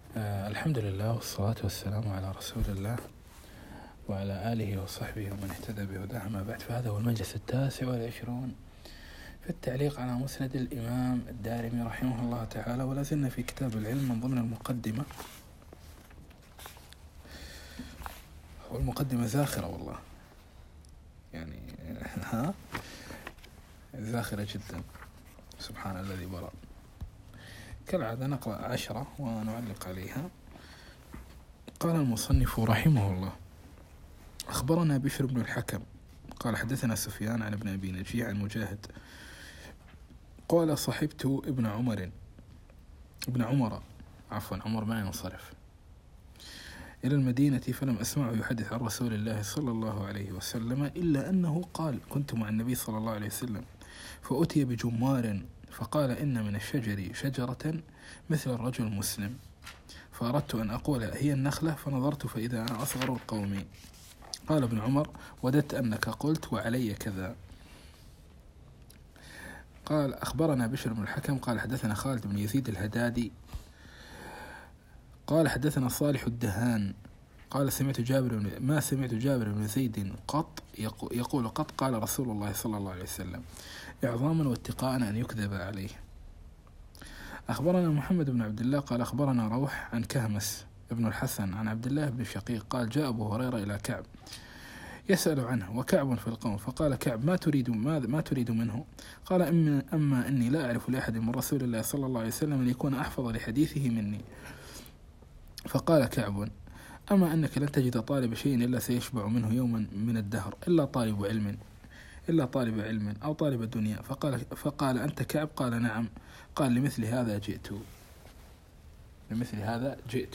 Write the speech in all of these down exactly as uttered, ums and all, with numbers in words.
آه الحمد لله والصلاة والسلام على رسول الله وعلى آله وصحبه ومن اهتدى بهداه. ما بعد، فهذا هو المجلس التاسع والعشرون في التعليق على مسند الإمام الدارمي رحمه الله تعالى، ولا زلنا في كتاب العلم من ضمن المقدمة. والمقدمة زاخرة والله، يعني ها زاخرة جدا، سبحان الذي برأ. كالعادة نقرأ عشرة ونعلق عليها. قال المصنف رحمه الله: أخبرنا بشر بن الحكم قال حدثنا سفيان عن ابن أبي نجيع عن مجاهد قال: صحبت ابن عمر ابن عمر عفوا عمر ما ينصرف إلى المدينة، فلم أسمعه يحدث عن رسول الله صلى الله عليه وسلم إلا أنه قال: كنت مع النبي صلى الله عليه وسلم فأتي بجمار فقال: إن من الشجر شجرة مثل الرجل المسلم، فأردت أن أقول هي النخلة، فنظرت فإذا أنا أصغر القوم. قال ابن عمر: وددت أنك قلت وعلي كذا. قال: أخبرنا بشر بن الحكم قال حدثنا خالد بن يزيد الهدادي قال حدثنا صالح الدهان قال: سمعت جابر ما سمعت جابر بن زيد قط يقول قط قال رسول الله صلى الله عليه وسلم: إعظاما واتقاء أن يكذب عليه. أخبرنا محمد بن عبد الله قال أخبرنا روح عن كهمس ابن الحسن عن عبد الله بن شقيق قال: جاء أبو هريرة إلى كعب يسأل عنه وكعب في القوم، فقال كعب: ما تريد ماذا ما تريد منه؟ قال: أما, أما إني لا أعرف لأحد من رسول الله صلى الله عليه وسلم أن يكون أحفظ لحديثه مني. فقال كعب: أما أنك لن تجد طالب شيء إلا سيشبع منه يوما من الدهر إلا طالب علم إلا طالب علم أو طالب دنيا. فقال فقال أنت كعب؟ قال: نعم. قال: لمثل هذا جئت لمثل هذا جئت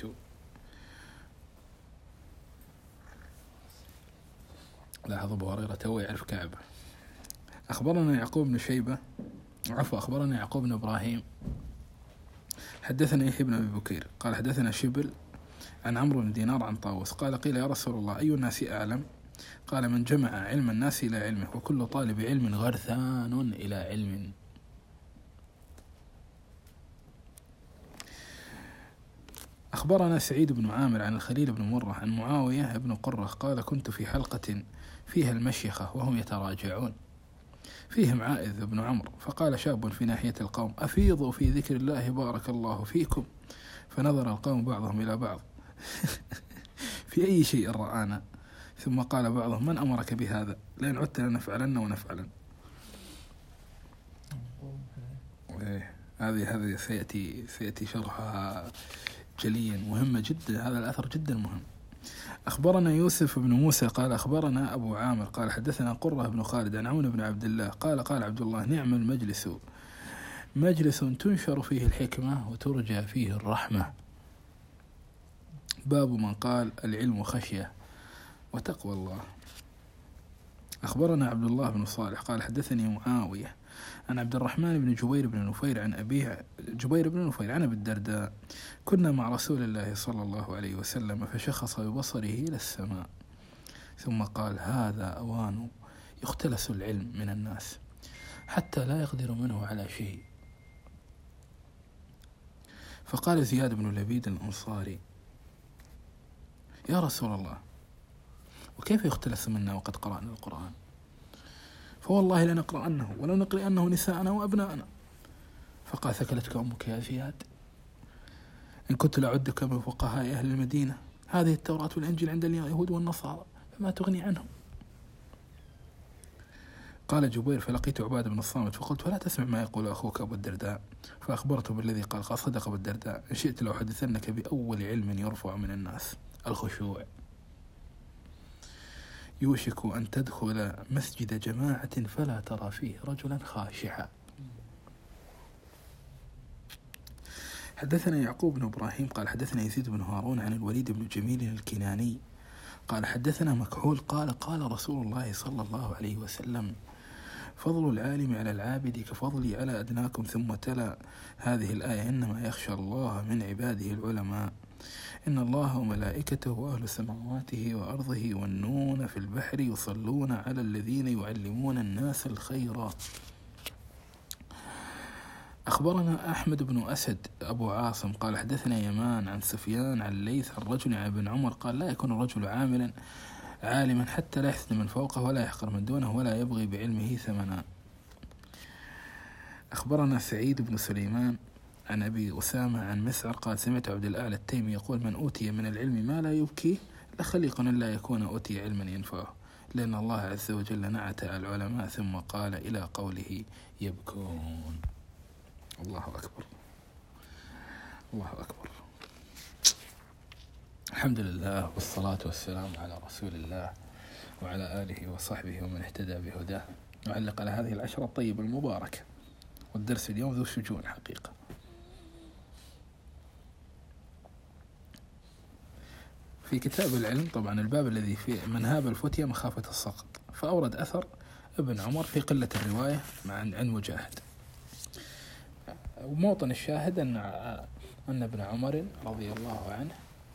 لاحظ أبو هريرة تو يعرف كعب. أخبرنا يعقوب بن شيبة عفوا أخبرنا يعقوب بن إبراهيم حدثنا يحيى بن أبي بكير قال حدثنا شبل عن عمرو بن دينار عن طاووس قال: قيل يا رسول الله أي الناس أعلم؟ قال: من جمع علم الناس إلى علمه، وكل طالب علم غرثان إلى علم. أخبرنا سعيد بن عامر عن الخليل بن مرة عن معاوية بن قرة قال: كنت في حلقة فيها المشيخة وهم يتراجعون، فيهم عائذ بن عمرو، فقال شاب في ناحية القوم: أفيضوا في ذكر الله بارك الله فيكم. فنظر القوم بعضهم إلى بعض في أي شيء رآنا، ثم قال بعضهم: من أمرك بهذا؟ لأن عدت لنفعلن ونفعلن. هذه هذه سيأتي سيأتي شرحها جليا، مهمة جدا، هذا الأثر جدا مهم. أخبرنا يوسف بن موسى قال أخبرنا أبو عامر قال حدثنا قرة بن خالد عن عون بن عبد الله قال: قال عبد الله: نعم المجلس مجلس تنشر فيه الحكمة وترجى فيه الرحمة. باب من قال: العلم خشية وتقوى الله. أخبرنا عبد الله بن صالح قال حدثني معاوية عن عبد الرحمن بن جبير بن نفير عن أبيه جبير بن نفير عن أبي الدرداء: كنا مع رسول الله صلى الله عليه وسلم فشخص ببصره إلى السماء ثم قال: هذا أوان يختلس العلم من الناس حتى لا يقدر منه على شيء. فقال زياد بن لبيد الأنصاري: يا رسول الله، وكيف يختلس منا وقد قرأنا القرآن؟ فوالله لنقرأنه ولو نقرأنه نساءنا وأبناءنا. فقال: ثكلتك أمك يا زياد، إن كنت لأعدك من فقهاء أهل المدينة، هذه التوراة والإنجيل عند اليهود والنصارى فما تغني عنهم. قال جبير: فلقيت عباد بن الصامت فقلت: فلا تسمع ما يقول أخوك أبو الدرداء؟ فأخبرته بالذي قال. قال: صدق أبو الدرداء، إن شئت لو حدثنك بأول علم يرفع من الناس: الخشوع. يوشك أن تدخل مسجد جماعة فلا ترى فيه رجلا خاشعا. حدثنا يعقوب بن إبراهيم قال حدثنا يزيد بن هارون عن الوليد بن جميل الكناني قال حدثنا مكحول قال: قال رسول الله صلى الله عليه وسلم: فضل العالم على العابد كفضلي على أدناكم. ثم تلا هذه الآية: إنما يخشى الله من عباده العلماء، إن الله وملائكته وأهل سماواته وأرضه يونون في البحر يصلون على الذين يعلمون الناس الخير. أخبرنا أحمد بن أسد أبو عاصم قال حدثنا يمان عن سفيان عن الليث عن رجل عن ابن عمر قال لا يكون الرجل عاملا عالما حتى لا يحسد من فوقه ولا يحقر من دونه ولا يبغي بعلمه ثمنا. أخبرنا سعيد بن سليمان عن أبي أسامة عن مسعر قال سمعت عبد الأعلى التيمي يقول من أوتي من العلم ما لا يبكي لخليق لا يكون أوتي علما ينفعه، لأن الله عز وجل نعت العلماء ثم قال إلى قوله يبكون. الله أكبر الله أكبر. الحمد لله والصلاة والسلام على رسول الله وعلى آله وصحبه ومن اهتدى بهداه. نعلق على هذه العشرة الطيبة المباركة، والدرس اليوم ذو شجون حقيقة. في كتاب العلم طبعا الباب الذي فيه منهاب الفتية مخافة السقط، فأورد أثر ابن عمر في قلة الرواية مع عن مجاهد. وموطن الشاهد أن أن ابن عمر رضي الله عنه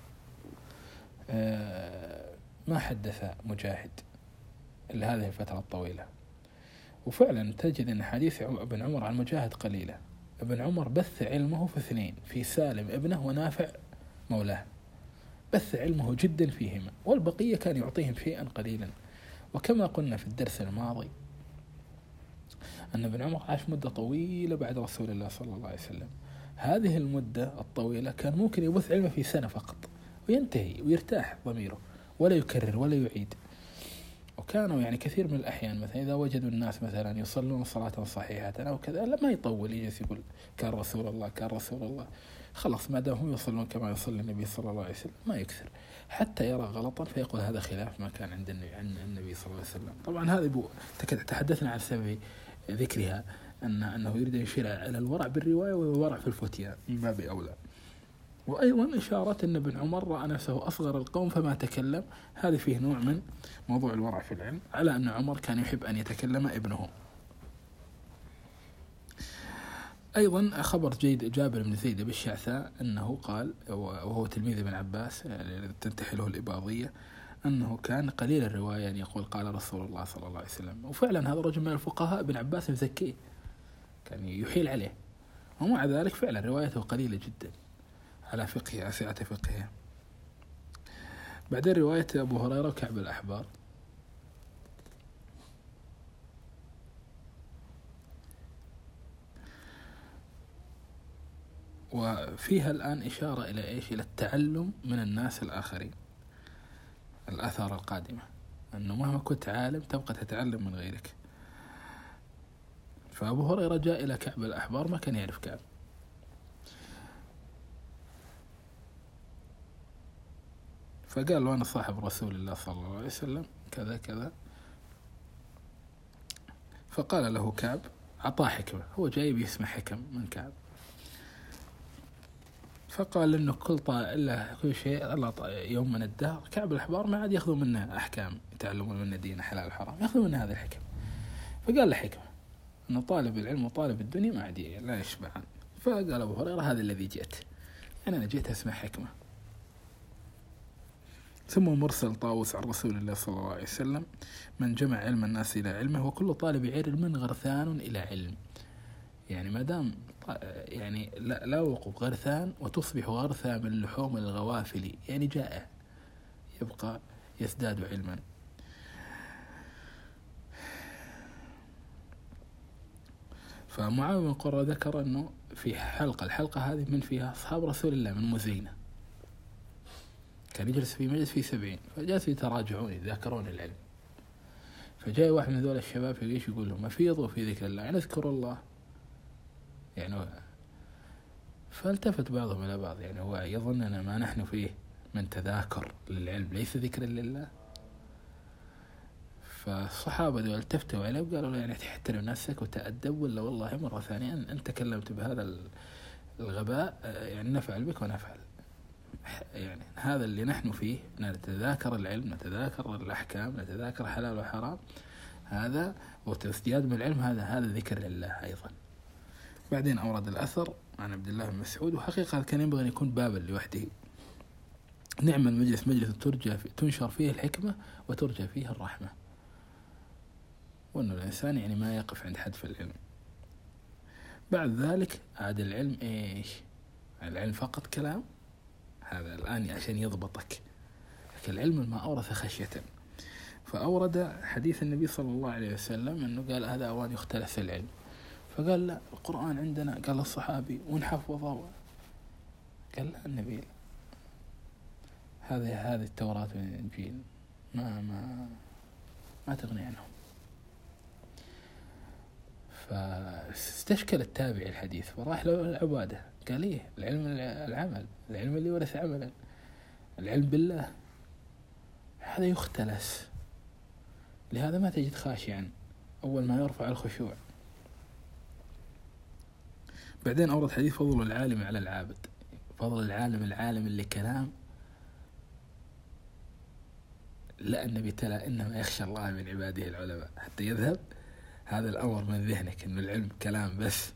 ما حدث مجاهد إلا هذه الفترة الطويلة، وفعلا تجد أن حديث ابن عمر عن مجاهد قليلة. ابن عمر بث علمه في اثنين، في سالم ابنه ونافع مولاه، بث علمه جدا فيهما، والبقية كان يعطيهم شيئا قليلا. وكما قلنا في الدرس الماضي أن ابن عمر عاش مدة طويلة بعد رسول الله صلى الله عليه وسلم. هذه المدة الطويلة كان ممكن يبث علمه في سنة فقط وينتهي ويرتاح ضميره ولا يكرر ولا يعيد. وكانوا يعني كثير من الأحيان مثلا إذا وجدوا الناس مثلا يصلون صلاة صحيحة أو كذا لا ما يطول، يجلس يقول كان رسول الله كان رسول الله، خلاص ما دام هم يصلون كما يصلي النبي صلى الله عليه وسلم ما يكثر حتى يرى غلطا فيقول هذا خلاف ما كان عند النبي عن النبي صلى الله عليه وسلم. طبعا هذا بو تحدثنا عن سبب ذكرها أن أنه يريد أن يشير على الورع بالرواية والورع في الفتية من باب أولى. وأيضا إشارة أن ابن عمر رأى نفسه أصغر القوم فما تكلم، هذا فيه نوع من موضوع الورع في العلم، على أن عمر كان يحب أن يتكلم ابنه. أيضا خبر جيد جابر بن زيد بالشعثاء أنه قال وهو تلميذ ابن عباس تنتحي له الإباضية أنه كان قليل الرواية أن يقول قال رسول الله صلى الله عليه وسلم. وفعلا هذا رجل من الفقهاء ابن عباس مزكيه كان يحيل عليه، ومع ذلك فعلا روايته قليلة جدا على فقه على سعة فقهه. بعدين رواية أبو هريرة وكعب الأحبار، وفيها الآن إشارة إلى إيش؟ إلى التعلم من الناس الآخرين، الآثار القادمة، أنه مهما كنت عالم تبقى تتعلم من غيرك. فأبو هريرة جاء إلى كعب الأحبار ما كان يعرف كعب، فقال له أنا صاحب رسول الله صلى الله عليه وسلم كذا كذا. فقال له كعب عطاه حكمة، هو جاي بيسمع حكم من كعب، فقال إنه كل طا إلا كل شيء الله يوم من الدهر كعب الأحبار ما عاد يأخذوا منه أحكام يتعلمون منه دين حلال الحرام، يأخذوا منه هذه الحكم. فقال له حكمة إنه طالب العلم وطالب الدنيا ما عاد لا يشبعان. فقال أبو هريرة هذا الذي جئت، يعني أنا جئت أسمع حكمة. ثم مرسل طاووس عن رسول الله صلى الله عليه وسلم من جمع علم الناس إلى علمه وكل طالب علم غرثان إلى علم. يعني ما دام يعني لا, لا وقف غرثان وتصبح غرثا من لحوم الغوافل، يعني جائع يبقى يزداد علما. فمعاوية بن قرة ذكر أنه في حلقة الحلقة هذه من فيها أصحاب رسول الله من مزينة، كان يجلس في مجلس في سبعين، فجالسوا يتراجعون يذاكرون العلم. فجاء واحد من ذول الشباب في ليش يقول لهم أفيضوا في ذكر الله، يعني اذكروا الله يعني. فالتفت بعضهم إلى بعض، يعني هو يظننا ما نحن فيه من تذاكر للعلم ليس ذكر لله. فالصحابة دول التفتوا عليه وقالوا له يعني تحترم نفسك وتأدب، ولا والله مرة ثانية أن تكلمت بهذا الغباء يعني نفعل بك ونفعل. يعني هذا اللي نحن فيه، نتذاكر العلم نتذاكر الأحكام نتذاكر حلال وحرام، هذا وتزدياد من العلم هذا هذا ذكر لله أيضا. بعدين أورد الأثر عن عبد الله بن مسعود، وحقيقة كان ينبغي أن يكون بابا لوحده. نعم المجلس مجلس ترجى في تنشر فيه الحكمة وترجى فيه الرحمة، وأنه الإنسان يعني ما يقف عند حد في العلم. بعد ذلك عاد العلم إيش؟ العلم فقط كلام، هذا الآن عشان يضبطك. لكن العلم ما أورث خشية. فأورد حديث النبي صلى الله عليه وسلم أنه قال هذا أوان يختلف في العلم، فقال لا القرآن عندنا، قال الصحابي ونحفظه، قال لا النبي هذه هذه التوراة والإنجيل ما ما ما تغني عنهم. فاستشكل التابعي الحديث فراح له العبادة، قال إيه العلم العمل، العلم اللي ورث عملا، العلم بالله هذا يختلس، لهذا ما تجد خاشعا أول ما يرفع الخشوع. بعدين أورد حديث فضل العالم على العابد، فضل العالم، العالم اللي كلام، لا النبي تلا إنما يخشى الله من عباده العلماء، حتى يذهب هذا الأمر من ذهنك إنه العلم كلام بس.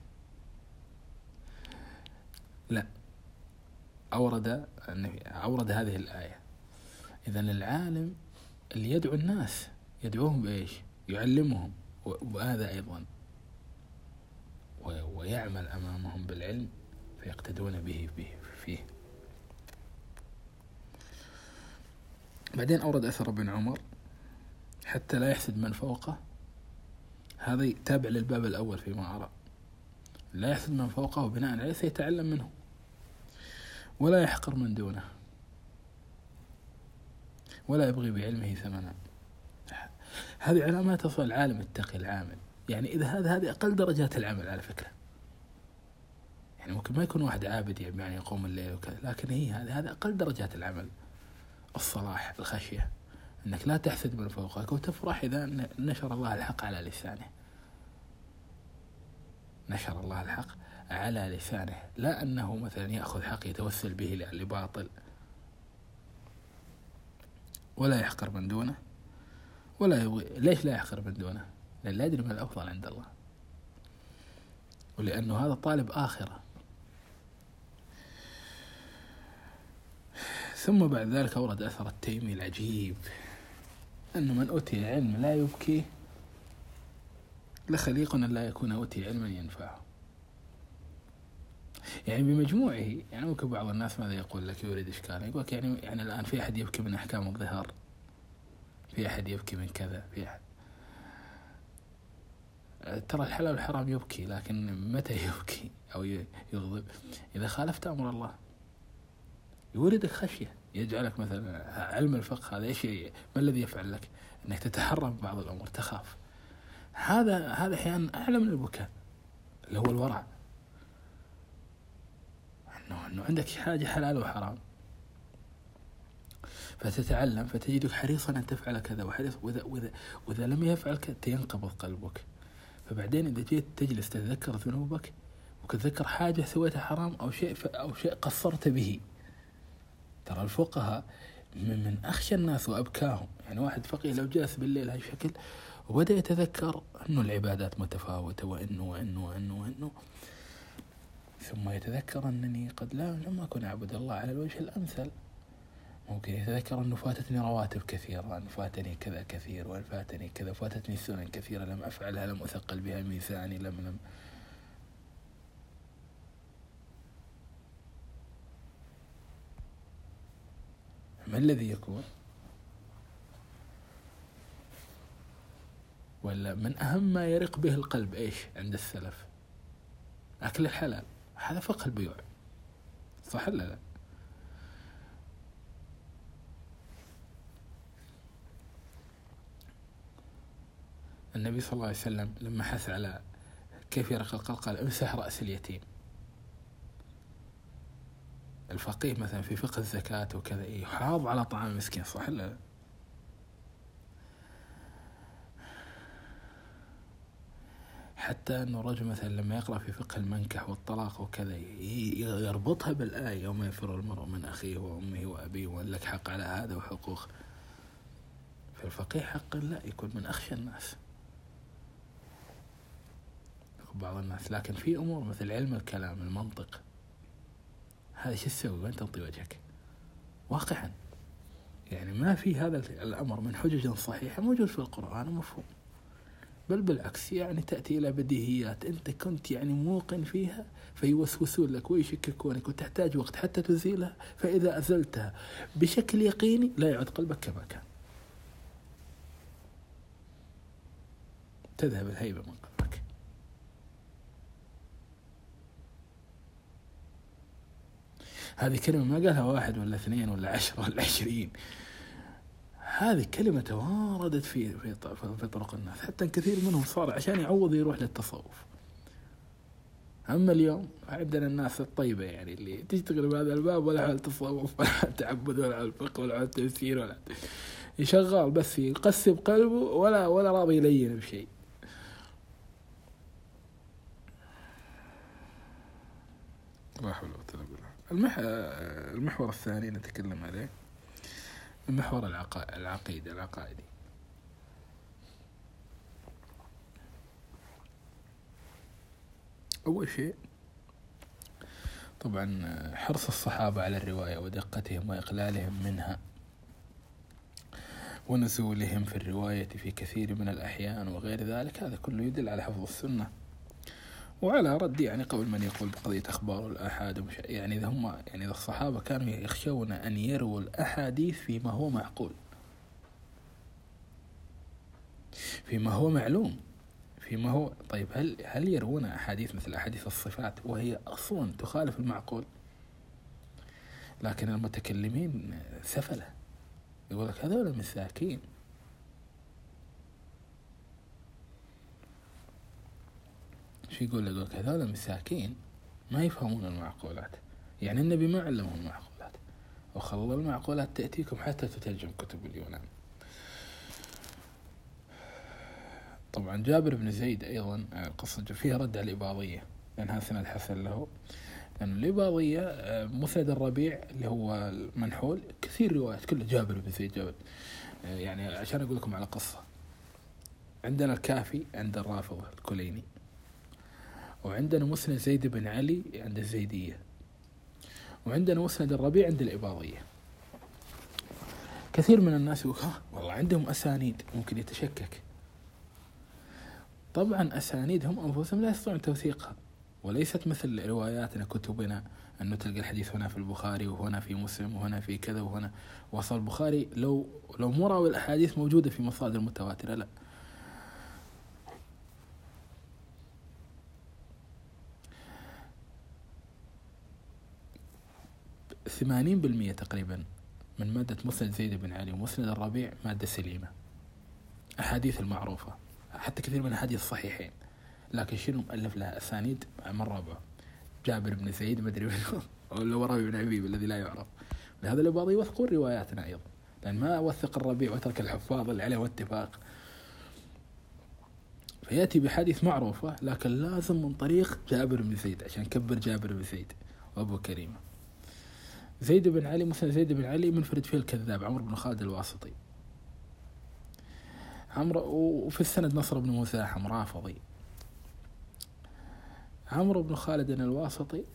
لا، أورد النبي أورد هذه الآية. إذن العالم اللي يدعو الناس يدعوهم بإيش؟ يعلمهم، وهذا أيضا ويعمل أمامهم بالعلم فيقتدون به به فيه. بعدين أورد أثر ابن عمر حتى لا يحسد من فوقه، هذا تابع للباب الأول فيما أرى، لا يحسد من فوقه وبناء عليه سيتعلم منه، ولا يحقر من دونه، ولا يبغي بعلمه ثمنا. هذه علامات تصل العالم التقي العامل. يعني إذا هذا هذه أقل درجات العمل على فكرة، يعني ممكن ما يكون واحد عابد يعني يقوم الليل وكذا، لكن هي هذه هذا أقل درجات العمل، الصلاح، الخشية، أنك لا تحسد من فوقك وتفرح إذا نشر الله الحق على لسانه، نشر الله الحق على لسانه، لا أنه مثلا يأخذ حق يتوسل به لباطل. ولا يحقر من دونه، ولا يبغي. ليش لا يحقر من دونه؟ لأن لا يدري ما الأفضل عند الله، ولأنه هذا طالب آخرة. ثم بعد ذلك أورد أثر التيمي العجيب، أنه من أوتي علم لا يبكي لخليق أن لا يكون أوتي علما ينفعه. يعني بمجموعه، يعني ممكن بعض الناس ماذا يقول لك يورد إشكال، يقول يعني يعني الآن في أحد يبكي من أحكام الظهار، في أحد يبكي من كذا، في أحد. ترى الحلال والحرام يبكي، لكن متى يبكي أو يغضب؟ إذا خالفت أمر الله. يوردك خشية، يجعلك مثلا علم الفقه هذا إيش، ما الذي يفعل لك؟ أنك تتحرم بعض الأمور، تخاف. هذا هذا أحيانا أعلى من البكاء، اللي هو الورع، إنه إنه عندك حاجة حلال وحرام، فتتعلم فتجدك حريصا أن تفعل كذا وحريص، وإذا وإذا وإذا لم يفعل تينقبض قلبك. فبعدين إذا جيت تجلس تتذكر ذنوبك وتتذكر حاجة سويتها حرام أو شيء أو شيء قصرت به. ترى الفقهاء من أخشى الناس وأبكاهم. يعني واحد فقيه لو جلس بالليل هالشكل وبدأ يتذكر أنه العبادات متفاوتة وإنه وإنه وإنه وإنه ثم يتذكر أنني قد لا لم أكن أعبد الله على الوجه الأمثل. ممكن يتذكر أنه فاتتني رواتب كثيرة، أن فاتني كذا كثير، وأن فاتني كذا، فاتتني سنن كثيرة لم أفعلها، لم أثقل بها ميزاني، لم لم ما الذي يكون؟ ولا من أهم ما يرق به القلب إيش عند السلف؟ أكل الحلال. هذا فقه البيوع، صح ولا لا؟ النبي صلى الله عليه وسلم لما حث على كيف يرق القلب قال امسح رأس اليتيم. الفقيه مثلا في فقه الزكاة وكذا يحافظ على طعام المسكين، صح ولا لا؟ حتى أنه الرجل مثلا لما يقرأ في فقه المنكح والطلاق وكذا يربطها بالآية يوم يفر المرء من أخيه وأمه وأبيه وأن لك حق على هذا وحقوق. فالفقيه حقا لا يكون من أخشى الناس بعض الناس. لكن في أمور مثل علم الكلام، المنطق، هذا شو تسوي وين تنطي وجهك واقعا؟ يعني ما في هذا الأمر من حجج صحيحة موجود في القرآن ومفهوم. بل بالعكس يعني تأتي إلى بديهيات أنت كنت يعني موقن فيها فيوسوسون لك ويشككونك وتحتاج وقت حتى تزيلها، فإذا أزلتها بشكل يقيني لا يعد قلبك كما كان، تذهب الهيبة من قلبك. هذه كلمة ما قالها واحد ولا اثنين ولا عشرة ولا عشرين، هذه كلمة تواردت في في في طرق الناس، حتى كثير منهم صار عشان يعوض يروح للتصوف. أما اليوم عندنا الناس الطيبة يعني اللي تشتغل بهذا الباب ولا على التصوف ولا على التعبد ولا على الفقه ولا على التفسير ولا يشغل بس يقسم قلبه ولا ولا راضي يلين بشيء. لا حول ولا قوة إلا بالله. المح... المحور الثاني نتكلم عليه المحور العق... العقيدة العقائدي. أول شيء طبعا حرص الصحابة على الرواية ودقتهم وإقلالهم منها ونزولهم في الرواية في كثير من الأحيان وغير ذلك، هذا كله يدل على حفظ السنة وعلى رد يعني قول من يقول بقضية أخبار الآحاد. يعني إذا هم يعني إذا الصحابة كانوا يخشون أن يروا الأحاديث فيما هو معقول، فيما هو معلوم، فيما هو طيب هل هل يروون أحاديث مثل أحاديث الصفات وهي أصلا تخالف المعقول؟ لكن المتكلمين سفلة، يقول لك هذول مساكين، شو يقول لك هذول مساكين ما يفهمون المعقولات. يعني النبي ما علمهم المعقولات، وخلى المعقولات تأتيكم حتى تترجم كتب اليونان. طبعا جابر بن زيد أيضا قصة فيها رد على الإباضية، لأنها سند حسن له، لأن الإباضية مسند الربيع اللي هو المنحول كثير روايات كله جابر بن زيد جابر. يعني عشان أقول لكم على قصة، عندنا الكافي عند الرافضة الكليني، وعندنا مسند زيد بن علي عند الزيدية، وعندنا مسند الربيع عند الإباضية. كثير من الناس يقول ها والله عندهم أسانيد ممكن يتشكك. طبعا أسانيدهم أنفسهم لا يستطيعون توثيقها، وليست مثل رواياتنا كتبنا أنه تلقى الحديث هنا في البخاري وهنا في مسلم وهنا في كذا وهنا. وصل البخاري لو لو مو راوي الأحاديث موجودة في مصادر متواترة، لا. ثمانين بالمئة تقريبا من مادة مسند زيد بن علي ومسند الربيع مادة سليمة، أحاديث المعروفة، حتى كثير من الحديث الصحيحين، لكن شنو مؤلف لها أسانيد من رابعه جابر بن زيد مدري منه ولا ورابي بن عبيب الذي لا يعرف. لهذا البعض يوثقون رواياتنا أيضا، لأن ما وثق الربيع وترك الحفاظ اللي عليه اتفاق، فيأتي بحديث معروفة لكن لازم من طريق جابر بن زيد عشان كبر جابر بن زيد وأبو كريمة. زيد بن علي مثلا زيد بن علي منفرد فيه الكذاب عمرو بن خالد الواسطي، عمرو، وفي السند نصر بن مساحم رافضي. عمرو بن خالد الواسطي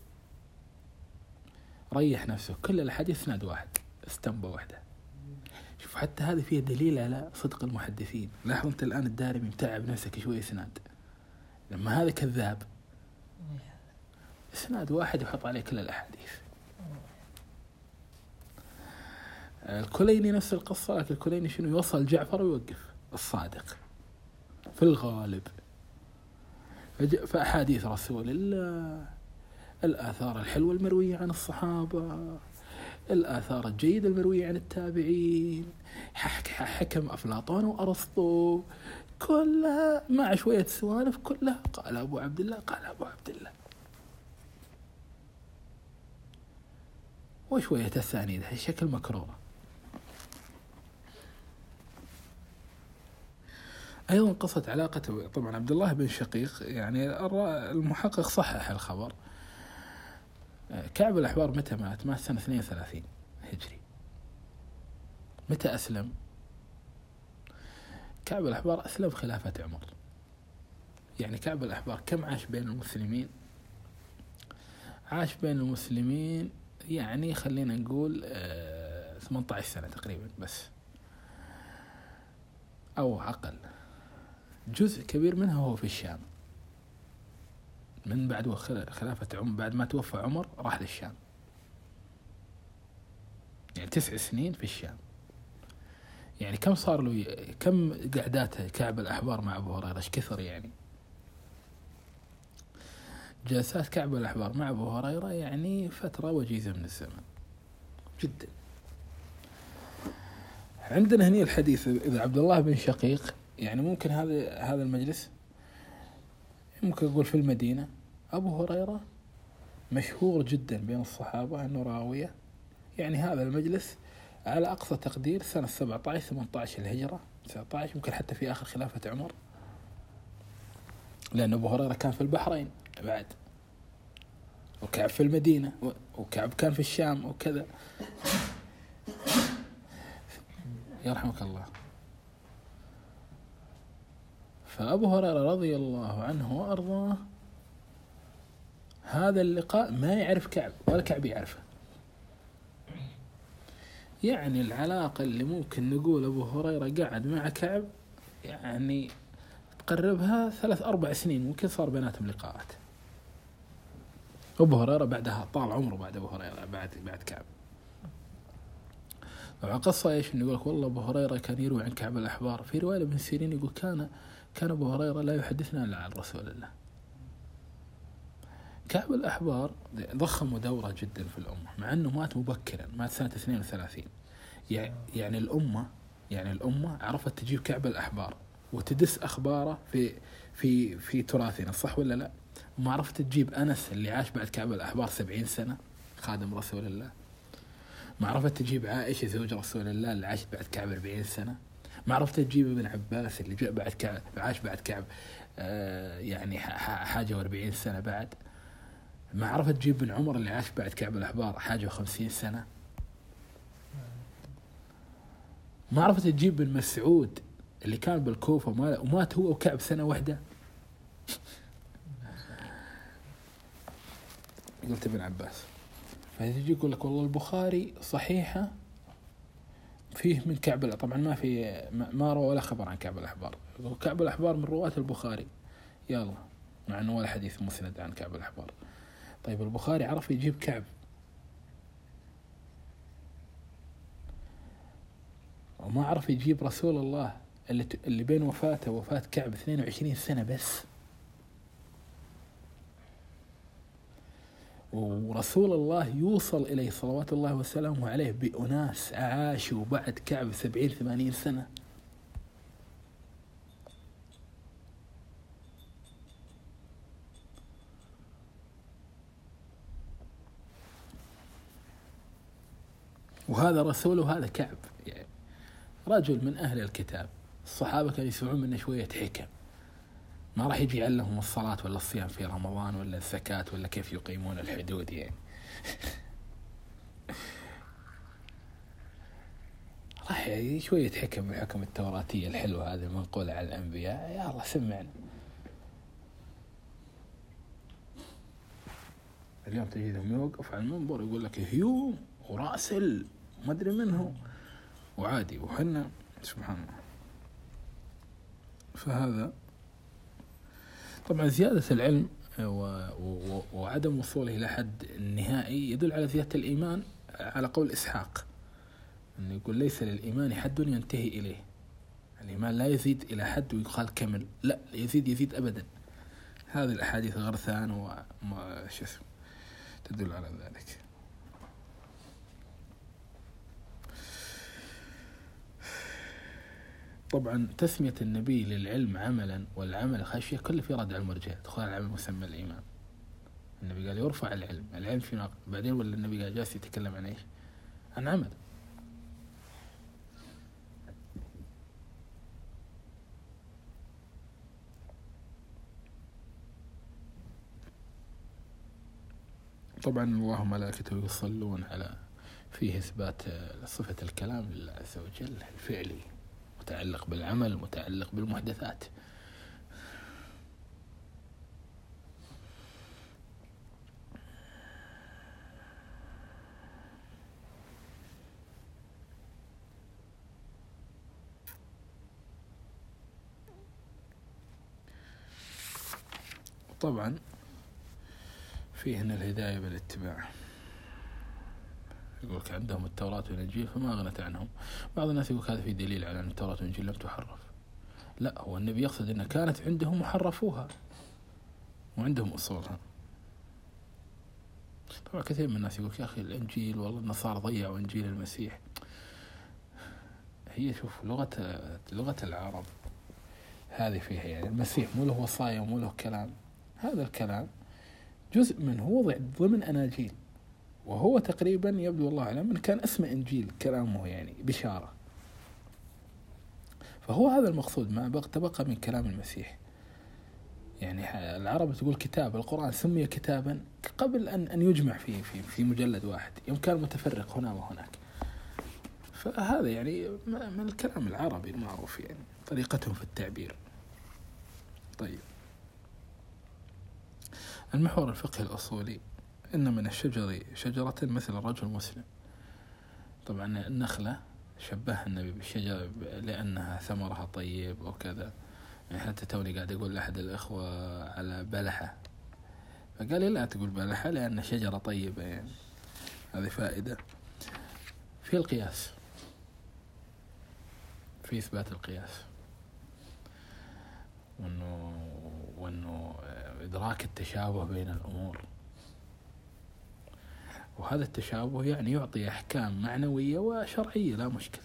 ريح نفسه كل الحديث سند واحد استنبه واحدة. شوف حتى هذا فيه دليل على صدق المحدثين. لاحظ انت الآن الدارمي متعب نفسك شوي اسناد، لما هذا كذاب اسناد واحد يحط عليه كل الأحاديث. الكليني نفس القصة، لكن الكليني شنو يوصل جعفر ويوقف الصادق في الغالب. فأحاديث رسول الله، الآثار الحلوة المروية عن الصحابة، الآثار الجيدة المروية عن التابعين، حكم أفلاطون وأرسطو، كلها مع شوية سوالف كلها قال أبو عبد الله قال أبو عبد الله، وشوية الثانية هالشكل مكرورة. أيضا قصة علاقة طبعا عبد الله بن شقيق، يعني المحقق صحح الخبر. كعب الأحبار متى مات؟ مات سنة اثنين وثلاثين هجري. متى أسلم؟ كعب الأحبار أسلم خلافة عمر. يعني كعب الأحبار كم عاش بين المسلمين؟ عاش بين المسلمين يعني خلينا نقول ثمانية عشر سنة تقريبا بس، أو أقل. جزء كبير منها هو في الشام، من بعد خلافة عمر، بعد ما توفى عمر راح للشام، يعني تسع سنين في الشام. يعني كم صار له، كم قعداته كعب الأحبار مع أبو هريرة، ايش كثر يعني جلسات كعب الأحبار مع أبو هريرة، يعني فترة وجيزة من الزمن جدا. عندنا هنا الحديث إذا عبد الله بن شقيق، يعني ممكن هذا هذا المجلس ممكن أقول في المدينة أبو هريرة مشهور جدا بين الصحابة أنه راوية، يعني هذا المجلس على أقصى تقدير سنة سبعة عشر ثمانية عشر الهجرة، تسعة عشر ممكن حتى في آخر خلافة عمر، لأن أبو هريرة كان في البحرين بعد، وكعب في المدينة، وكعب كان في الشام وكذا. يرحمك الله. فأبو هريرة رضي الله عنه وأرضاه هذا اللقاء ما يعرف كعب ولا كعب يعرفه، يعني العلاقة اللي ممكن نقول أبو هريرة قاعد مع كعب يعني تقربها ثلاث أربع سنين، ممكن صار بيناتهم لقاءات. أبو هريرة بعدها طال عمره بعد أبو هريرة بعد بعد كعب. طبعا قصة إيش؟ إنه يقولك والله أبو هريرة كان يروي عن كعب الأحبار. في رواية ابن سيرين يقول كان كان أبو هريرة لا يحدثنا إلا عن رسول الله. كعب الأحبار ضخموا دورة جدا في الأمة، مع أنه مات مبكرا، مات سنة اثنين وثلاثين. يعني الأمة يعني الأمة عرفت تجيب كعب الأحبار وتدس أخباره في في في تراثنا، صح ولا لا؟ ما عرفت تجيب أنس اللي عاش بعد كعب الأحبار سبعين سنة خادم رسول الله. ما عرفت تجيب عائشة زوج رسول الله اللي عاش بعد كعب أربعين سنة. ما عرفت تجيب ابن عباس اللي جاء بعد كعب عاش بعد كعب آه يعني حاجة وأربعين سنة بعد. ما عرفت تجيب ابن عمر اللي عاش بعد كعب الأحبار حاجة وخمسين سنة. ما عرفت تجيب بن مسعود اللي كان بالكوفة ومات هو وكعب سنة واحدة. قلت ابن عباس. فيجي يقول لك والله البخاري صحيحة فيه من كعب، طبعا ما في ما روى ولا خبر عن كعب الأحبار. كعب الأحبار من رواة البخاري، يلا، مع أنه ولا حديث مسند عن كعب الأحبار. طيب البخاري عرف يجيب كعب، وما عرف يجيب رسول الله اللي اللي بين وفاته ووفاة كعب اثنين وعشرين سنة بس. ورسول الله يوصل إليه صلوات الله وسلامه عليه بأناس عاشوا بعد كعب سبعين ثمانين سنة. وهذا رسول وهذا كعب، يعني رجل من أهل الكتاب. الصحابة كانوا يسمعون منه شوية حكم، ما راح يجي يعلمهم الصلاة ولا الصيام في رمضان ولا الزكاة ولا كيف يقيمون الحدود، يعني راح شوية حكم، الحكم التوراتية الحلوة هذه المنقولة على الأنبياء. يا الله سمعنا. اليوم تجدهم يوقف على المنبر يقول لك هيوم وراسل ما أدري منه وعادي، وحنا سبحان الله. فهذا طبعا زيادة العلم وعدم وصوله إلى حد النهائي يدل على زيادة الإيمان، على قول إسحاق أنه يقول ليس للإيمان حد ينتهي إليه. الإيمان لا يزيد إلى حد ويقال كمل، لا يزيد يزيد أبدا. هذه الأحاديث غرثان وما شو اسمه تدل على ذلك. طبعا تسمية النبي للعلم عملا والعمل خشية كل في ردع المرجع، دخول العمل مسمى الإيمان. النبي قال يرفع العلم، العلم في ناقل بعدين، ولا النبي قال جالس يتكلم عن إيش؟ عن عمل. طبعا الله وملائكته يصلون على فيه إثبات صفة الكلام لله عز وجل الفعلي، متعلق بالعمل، متعلق بالمحدثات. طبعا فيه أن الهداية بالاتباع. يقولك عندهم التوراة والإنجيل فما أغنت عنهم. بعض الناس يقولك هذا في دليل على أن التوراة والإنجيل لم تحرف. لا، هو النبي يقصد أنها كانت عندهم وحرفوها وعندهم أصولها. طبعا كثير من الناس يقولك يا أخي الإنجيل والله النصارى ضيعوا إنجيل المسيح. هي شوف لغة لغة العرب هذه فيها يعني المسيح مو له وصايا ومو له كلام. هذا الكلام جزء منه وضع ضمن أناجيل، وهو تقريبا يبدو الله أعلم كان اسمه إنجيل، كلامه يعني بشارة. فهو هذا المقصود ما بقى تبقى من كلام المسيح. يعني العرب تقول كتاب، القرآن سمي كتابا قبل أن أن يجمع في في في مجلد واحد، يوم كان متفرق هنا وهناك. فهذا يعني من الكلام العربي المعروف، يعني طريقتهم في التعبير. طيب، المحور الفقهي الأصولي: إن من الشجر شجرة مثل الرجل المسلم. طبعا النخلة شبه النبي بالشجرة لأنها ثمرها طيب وكذا. يعني حتى توني قاعد أقول لأحد الأخوة على بلحة، فقال لي لا تقول بلحة لأن شجرة طيبة، يعني هذه فائدة في القياس، في إثبات القياس، وأنه وأنه إدراك التشابه بين الأمور. وهذا التشابه يعني يعطي أحكام معنوية وشرعية لا مشكلة.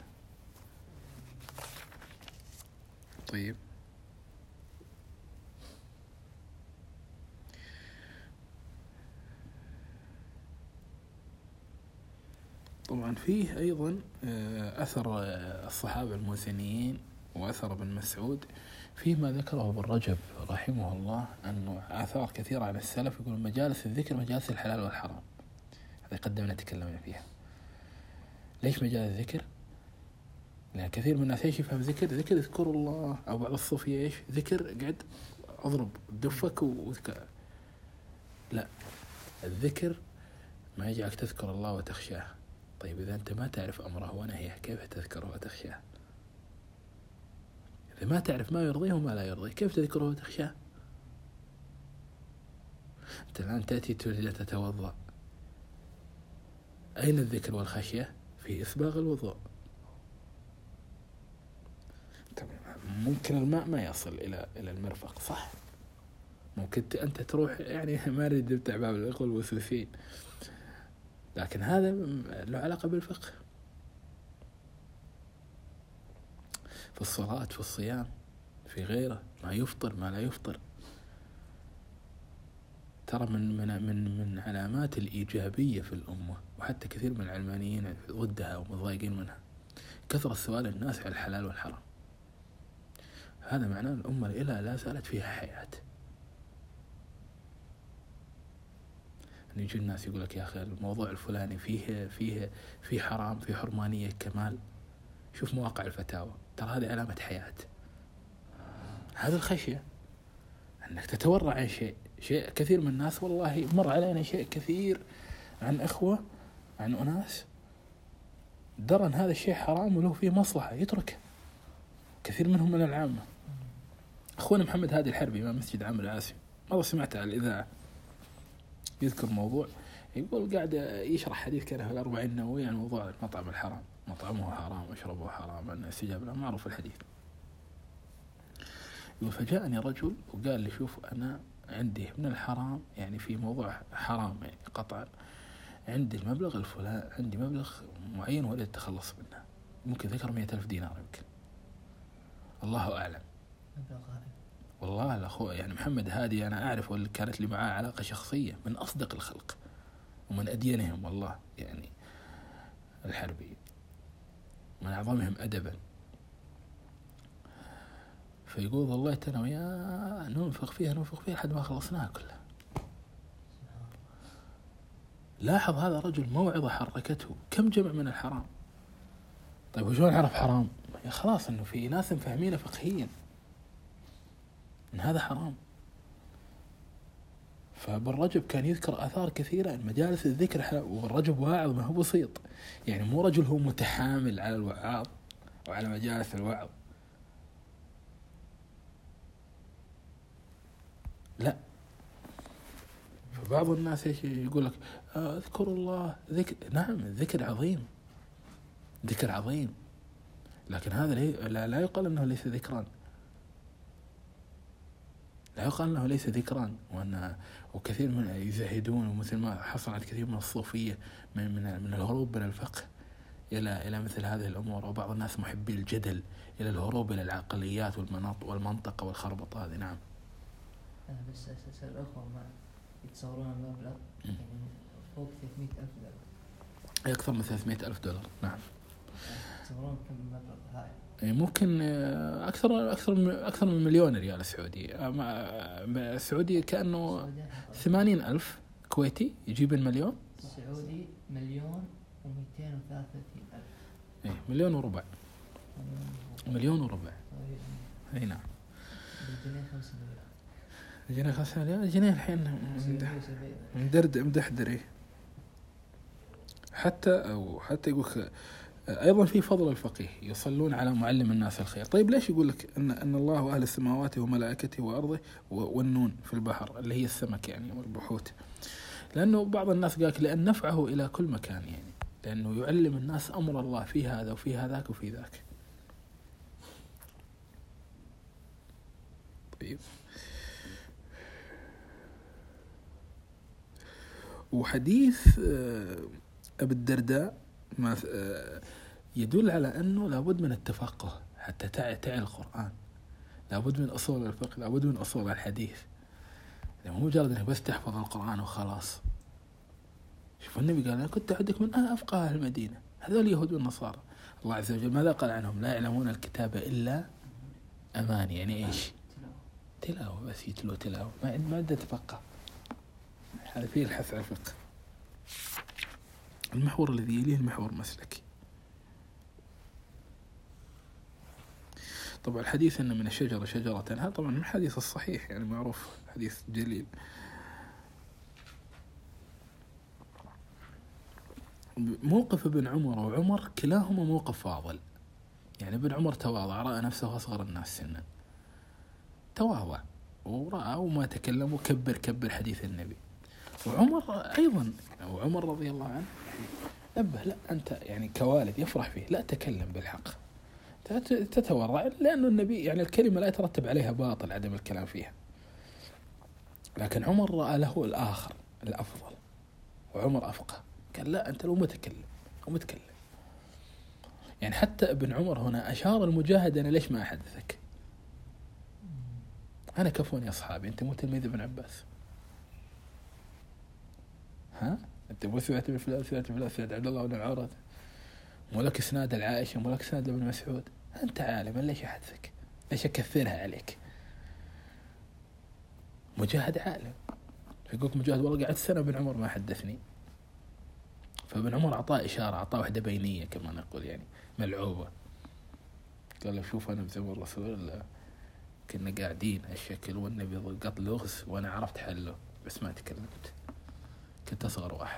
طيب، طبعا فيه أيضا أثر الصحابة المزنيين وأثر ابن مسعود فيما ذكره ابن رجب رحمه الله، أنه آثار كثيرة عن السلف يقول مجالس الذكر مجالس الحلال والحرام. هذه قدمنا تكلمنا فيها. ليش مجال الذكر؟ لأن كثير من الناس ايش يفهم ذكر؟ ذكر يذكر الله، أو بعض الصوفية ايش ذكر؟ قعد أضرب دفك وذكر. لا، الذكر ما يجعلك تذكر الله وتخشاه. طيب إذا أنت ما تعرف أمره ونهيه كيف تذكره وتخشاه؟ إذا ما تعرف ما يرضيه وما لا يرضيه كيف تذكره وتخشاه؟ أنت الآن تأتي تريد تتوضأ، أين الذكر والخشية؟ في إسباغ الوضوء. ممكن الماء ما يصل إلى إلى المرفق، صح؟ ممكن أنت تروح يعني ما أريد أبتع باب الإخوة الوسوسين، لكن هذا له علاقة بالفقه. في الصلاة، في الصيام، في غيره، ما يفطر ما لا يفطر. ترى من من من من علامات الإيجابية في الأمة، وحتى كثير من العلمانيين ضدها ومضايقين منها، كثرة سؤال الناس على الحلال والحرام. هذا معناه الأمة إلى لا زالت فيها حياة. أن يجي الناس يقول لك يا أخي الموضوع الفلاني فيه فيه فيه حرام، فيه حرمانية كمال، شوف مواقع الفتاوى، ترى هذه علامة حياة. هذا الخشية أنك تتورع عن شيء. شيء كثير من الناس والله مر علينا شيء كثير عن أخوة، عن أناس درى أن هذا الشيء حرام وله فيه مصلحة يتركه. كثير منهم من العامة. أخونا محمد هادي الحربي إمام مسجد عامر العاسي مرة سمعت على الإذاعة يذكر موضوع، يقول قاعد يشرح حديث كان في الأربعين النووية عن موضوع المطعم الحرام، مطعمه حرام وشربه حرام، أن استجاب له، معروف الحديث. يقول فجاءني رجل وقال لي شوف أنا عندي من الحرام يعني في موضوع حرام يعني قطعا، عندي المبلغ الفلاني، عندي مبلغ معين ولا أتخلص منه، ممكن ذكر مئة ألف دينار يمكن، الله أعلم. والله الأخوة يعني محمد هادي أنا أعرف واللي كانت لي معاه علاقة شخصية، من أصدق الخلق ومن أدينهم والله، يعني الحربي من أعظمهم أدبا. فيقول والله أنا وياه ننفق فيها ننفق فيها لحد ما خلصناها كلها. لاحظ هذا رجل موعظة حركته، كم جمع من الحرام. طيب وشون عرف حرام؟ يا خلاص إنه في ناس فاهمينه فقهيا إن هذا حرام. فبالرجب كان يذكر آثار كثيرة إن مجالس الذكر، والرجب واعظ ما هو بسيط، يعني مو رجل هو متحامل على الوعاظ وعلى مجالس الوعظ، لا، بعض الناس ايش يقول لك اذكر الله ذكر، نعم الذكر عظيم، ذكر عظيم، لكن هذا لا, لا يقال انه ليس ذكران، لا يقال انه ليس ذكران. وان وكثير من يزهدون، ومثل ما حصل على كثير من الصوفيه من من من الهروب من الفقه الى الى مثل هذه الامور، وبعض الناس محبي الجدل الى الهروب الى العقليات والمناطق والمنطقه والخربطه هذه. نعم. أنا بس أسأل الأخوة ما يتصورون المبلغ يعني فوق ثلاثمائة ألف دولار، أكثر من ثلاثمائة ألف دولار. نعم. يتصورون كم المبلغ هاي؟ ممكن أكثر أكثر من أكثر من مليون ريال سعودي. السعودي كأنه ثمانين ألف كويتي يجيب المليون. السعودي مليون ومئتين وثلاثة وثلاثين ألف. إيه مليون وربع. مليون وربع. أي نعم. بالجنيه خمسة مليون. الجنيه خمسة مليون. الجنيه الحين مدرد مدحدري. حتى أو حتى يقولك أيضا في فضل الفقيه، يصلون على معلم الناس الخير. طيب ليش يقول لك أن أن الله وأهل السماوات وملائكته وأرضه والنون في البحر اللي هي السمك يعني والبحوث؟ لأنه بعض الناس قالك لأن نفعه إلى كل مكان، يعني لأنه يعلم الناس أمر الله في هذا وفي هذاك وفي ذاك. طيب وحديث أبي الدرداء ما يدل على أنه لابد من التفقه حتى تعي القرآن، لابد من أصول الفقه، لابد من أصول الحديث، يعني مو مجرد أنك بس تحفظ القرآن وخلاص. شوف النبي قال أنا كنت أحدك من أفقه أهل المدينة، هذول اليهود والنصارى. الله عز وجل ماذا قال عنهم؟ لا يعلمون الكتاب إلا أماني، يعني إيش؟ تلاوة بس، يتلو تلاوة، ما ما عنده تفقه. هذا فيه الحث على الفقه. المحور الذي يليه المحور مسلكي. طبعا الحديث أن من الشجرة شجرة، هذا طبعا من الحديث الصحيح يعني معروف، حديث جليل. موقف ابن عمر وعمر كلاهما موقف فاضل، يعني ابن عمر تواضع، رأى نفسه أصغر الناس سنا، تواضع ورأى وما تكلم وكبر كبر حديث النبي. وعمر أيضا، وعمر رضي الله عنه نبه، لا أنت يعني كوالد يفرح فيه، لا تكلم بالحق، تتورع، لأنه النبي يعني الكلمة لا يترتب عليها باطل عدم الكلام فيها. لكن عمر رأى له الآخر الأفضل، وعمر أفقه، قال لا أنت لو متكلم ومتكلم. يعني حتى ابن عمر هنا أشار المجاهد أنا ليش ما أحدثك، أنا كفون يا أصحابي، أنت مو تلميذ ابن عباس، ها أنت مو سمعت من فلان سمعت من فلان سمعت عبد الله بن عمر، مو لك إسناد العائشة، مو لك إسناد ابن مسعود، أنت عالم ليش أحدثك، ليش أكثرها عليك؟ مجاهد عالم، فيقولك مجاهد والله قعدت سنة ابن عمر ما حدثني. فابن عمر أعطاه إشارة، أعطاه وحدة بينية كما نقول يعني ملعوبة، قال له شوف أنا بزمن الرسول الله كنا قاعدين هالشكل والنبي ضغط لغز وأنا عرفت حله بس ما تكلمت، كنت أصغر واحد،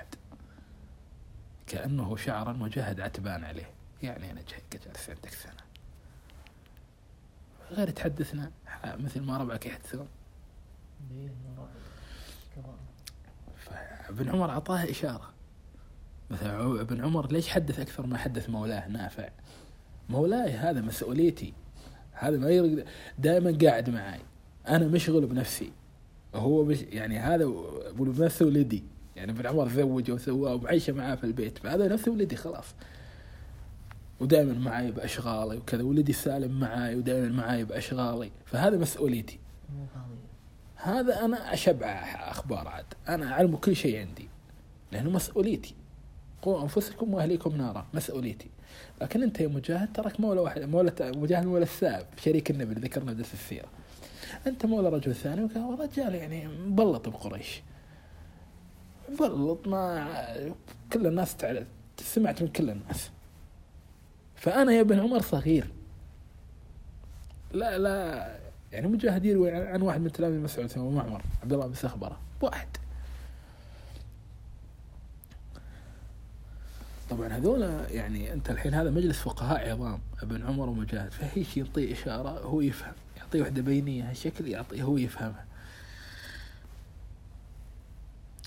كأنه شعرا مجاهد عتبان عليه، يعني أنا جالس عندك سنة غير تحدثنا مثل ما ربعك يحدثون. فابن عمر أعطاه إشارة. مثلا ابن عمر ليش حدث أكثر ما حدث مولاه نافع؟ مولاي هذا مسؤوليتي، هذا ما يرد دائما قاعد معي، أنا مشغول بنفسي، وهو مش يعني هذا بنفسه ولدي، يعني ابن عمر زوجه وسواه ومعيشه معاه في البيت، فهذا نفسه ولدي خلاص، ودائما معي بأشغالي وكذا، ولدي سالم معي ودائما معي بأشغالي، فهذا مسؤوليتي. هذا أنا أشبع أخبار عاد، أنا أعلم كل شيء عندي لأنه مسؤوليتي. قوا أنفسكم وأهليكم نارا، مسؤوليتي. لكن أنت يا مجاهد ترك مولى واحد، مولى مجاهد مولى السائب شريك النبي اللي ذكرنا درس السيرة، أنت مولى رجل ثاني، وكان رجال يعني مبلط بقريش، مبلط ما كل الناس تعرف، سمعت من كل الناس. فأنا يا ابن عمر صغير، لا لا يعني مجاهد يروي عن واحد من تلاميذ مسعود اسمه معمر عبد الله بن سخبرة واحد. طبعا هذول يعني أنت الحين هذا مجلس فقهاء عظام ابن عمر ومجاهد، فهيش يعطيه إشارة هو يفهم، يعطيه وحدة بينية هالشكل يعطيه هو يفهمها.